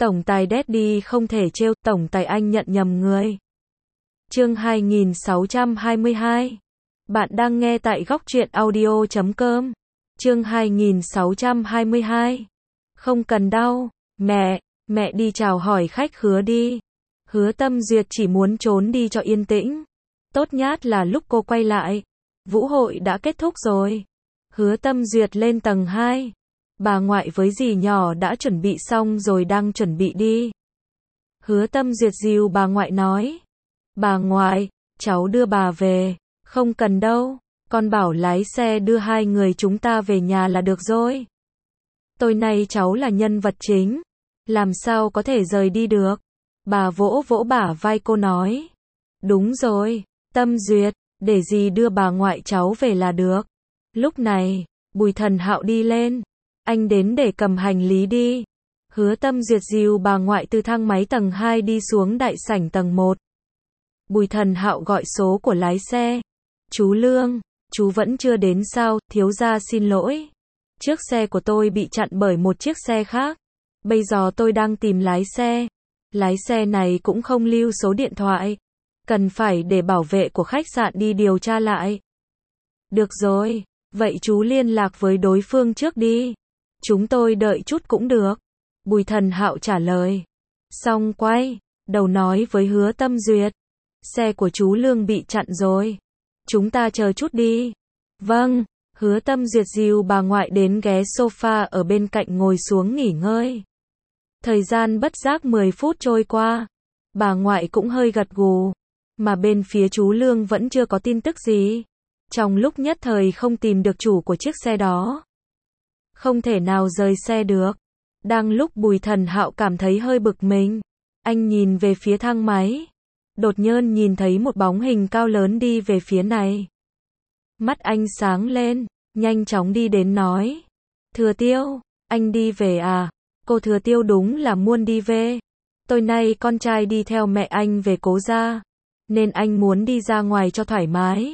Tổng tài Daddy không thể trêu, tổng tài anh nhận nhầm người. Chương 2622. Bạn đang nghe tại góc truyện audio.com. Chương 2622. Không cần đâu, mẹ đi chào hỏi khách Hứa đi. Hứa Tâm Duyệt chỉ muốn trốn đi cho yên tĩnh. Tốt nhất là lúc cô quay lại, vũ hội đã kết thúc rồi. Hứa Tâm Duyệt lên tầng 2. Bà ngoại với dì nhỏ đã chuẩn bị xong rồi đang chuẩn bị đi. Hứa Tâm Duyệt dìu bà ngoại nói. Bà ngoại, cháu đưa bà về. Không cần đâu, con bảo lái xe đưa hai người chúng ta về nhà là được rồi. Tối nay cháu là nhân vật chính, làm sao có thể rời đi được. Bà vỗ vỗ bả vai cô nói. Đúng rồi, Tâm Duyệt, để dì đưa bà ngoại cháu về là được. Lúc này, Bùi Thần Hạo đi lên. Anh đến để cầm hành lý đi. Hứa Tâm Duyệt dìu bà ngoại từ thang máy tầng 2 đi xuống đại sảnh tầng 1. Bùi Thần Hạo gọi số của lái xe. Chú Lương, chú vẫn chưa đến sao? Thiếu gia xin lỗi. Chiếc xe của tôi bị chặn bởi một chiếc xe khác. Bây giờ tôi đang tìm lái xe. Lái xe này cũng không lưu số điện thoại. Cần phải để bảo vệ của khách sạn đi điều tra lại. Được rồi, vậy chú liên lạc với đối phương trước đi. Chúng tôi đợi chút cũng được. Bùi Thần Hạo trả lời. Xong quay đầu nói với Hứa Tâm Duyệt. Xe của chú Lương bị chặn rồi. Chúng ta chờ chút đi. Vâng, Hứa Tâm Duyệt dìu bà ngoại đến ghé sofa ở bên cạnh ngồi xuống nghỉ ngơi. Thời gian bất giác 10 phút trôi qua. Bà ngoại cũng hơi gật gù. Mà bên phía chú Lương vẫn chưa có tin tức gì. Trong lúc nhất thời không tìm được chủ của chiếc xe đó. Không thể nào rời xe được. Đang lúc Bùi Thần Hạo cảm thấy hơi bực mình. Anh nhìn về phía thang máy. Đột nhiên nhìn thấy một bóng hình cao lớn đi về phía này. Mắt anh sáng lên, nhanh chóng đi đến nói. Thừa Tiêu, anh đi về à? Cô Thừa Tiêu đúng là muốn đi về. Tối nay con trai đi theo mẹ anh về Cố gia, nên anh muốn đi ra ngoài cho thoải mái.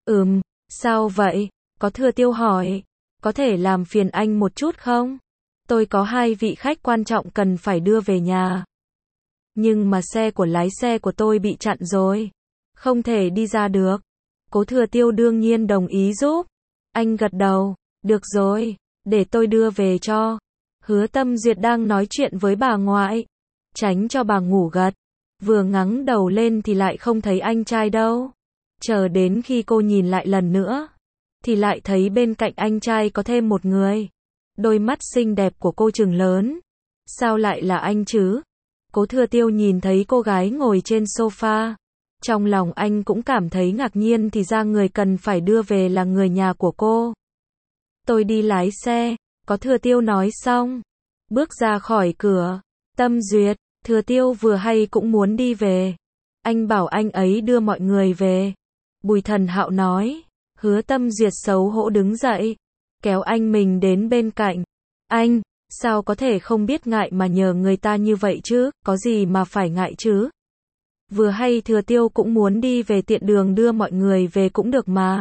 Sao vậy? Có Thừa Tiêu hỏi. Có thể làm phiền anh một chút không? Tôi có hai vị khách quan trọng cần phải đưa về nhà. Nhưng mà xe của lái xe của tôi bị chặn rồi. Không thể đi ra được. Cố Thừa Tiêu đương nhiên đồng ý giúp. Anh gật đầu. Được rồi, để tôi đưa về cho. Hứa Tâm Duyệt đang nói chuyện với bà ngoại. Tránh cho bà ngủ gật. Vừa ngẩng đầu lên thì lại không thấy anh trai đâu. Chờ đến khi cô nhìn lại lần nữa, thì lại thấy bên cạnh anh trai có thêm một người. Đôi mắt xinh đẹp của cô trừng lớn. Sao lại là anh chứ? Cố Thừa Tiêu nhìn thấy cô gái ngồi trên sofa. Trong lòng anh cũng cảm thấy ngạc nhiên, thì ra người cần phải đưa về là người nhà của cô. Tôi đi lái xe, Có Thừa Tiêu nói xong. Bước ra khỏi cửa. Tâm Duyệt, Thừa Tiêu vừa hay cũng muốn đi về. Anh bảo anh ấy đưa mọi người về. Bùi Thần Hạo nói. Hứa Tâm Duyệt xấu hổ đứng dậy. Kéo anh mình đến bên cạnh. Anh, sao có thể không biết ngại mà nhờ người ta như vậy chứ, có gì mà phải ngại chứ. Vừa hay Thừa Tiêu cũng muốn đi về, tiện đường đưa mọi người về cũng được mà.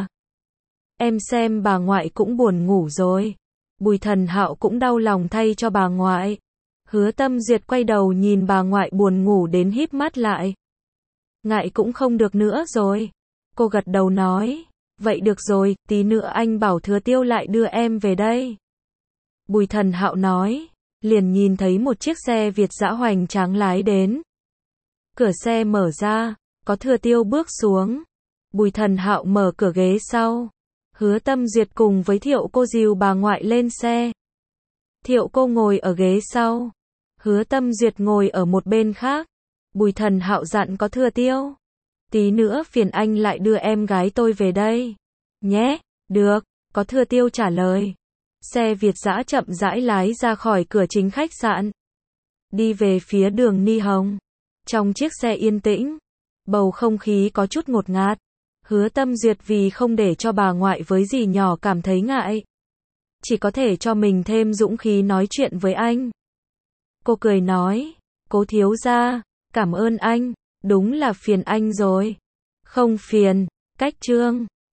Em xem bà ngoại cũng buồn ngủ rồi. Bùi Thần Hạo cũng đau lòng thay cho bà ngoại. Hứa Tâm Duyệt quay đầu nhìn bà ngoại buồn ngủ đến híp mắt lại. Ngại cũng không được nữa rồi. Cô gật đầu nói. Vậy được rồi, tí nữa anh bảo Thừa Tiêu lại đưa em về đây. Bùi Thần Hạo nói. Liền nhìn thấy một chiếc xe Việt dã hoành tráng lái đến. Cửa xe mở ra, có Thừa Tiêu bước xuống. Bùi Thần Hạo mở cửa ghế sau. Hứa Tâm Duyệt cùng với Thiệu cô dìu bà ngoại lên xe. Thiệu cô ngồi ở ghế sau. Hứa Tâm Duyệt ngồi ở một bên khác. Bùi Thần Hạo dặn có Thừa Tiêu. Tí nữa phiền anh lại đưa em gái tôi về đây. Nhé, được, có Thừa Tiêu trả lời. Xe Việt dã chậm rãi lái ra khỏi cửa chính khách sạn. Đi về phía đường Ni Hồng. Trong chiếc xe yên tĩnh. Bầu không khí có chút ngột ngạt. Hứa Tâm Duyệt vì không để cho bà ngoại với dì nhỏ cảm thấy ngại, chỉ có thể cho mình thêm dũng khí nói chuyện với anh. Cô cười nói. Cố thiếu gia, cảm ơn anh, đúng là phiền anh rồi. Không phiền, cách trương.